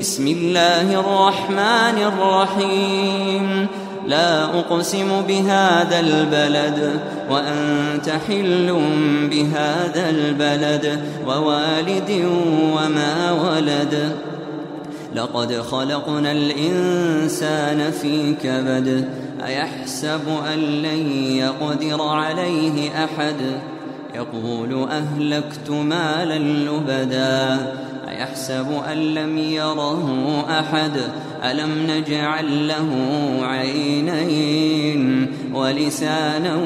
بسم الله الرحمن الرحيم لا أقسم بهذا البلد وأنت حل بهذا البلد ووالد وما ولد لقد خلقنا الإنسان في كبد أيحسب أن لن يقدر عليه أحد يقول أهلكت مالا لبدا أيحسب أن لم يره أحد ألم نجعل له عينين ولسانا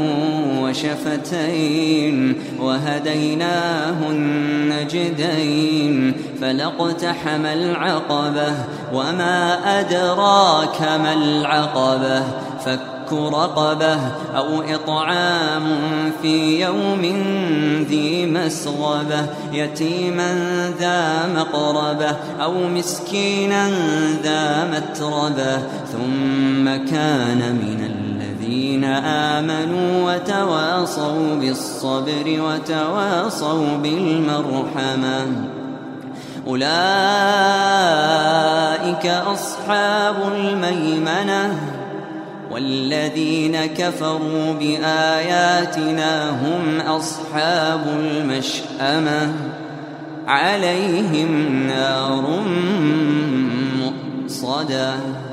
وشفتين وهديناه النجدين فلاقتحم العقبة وما أدراك ما العقبة فك رقبة أو إطعام في يوم ذي مسغبة يتيما ذا مقربة أو مسكينا ذا متربة ثم كان من الذين آمنوا وتواصوا بالصبر وتواصوا بالمرحمة أولئك أصحاب الميمنة والذين كفروا بآياتنا هم أصحاب المشأمة عليهم نار مؤصدة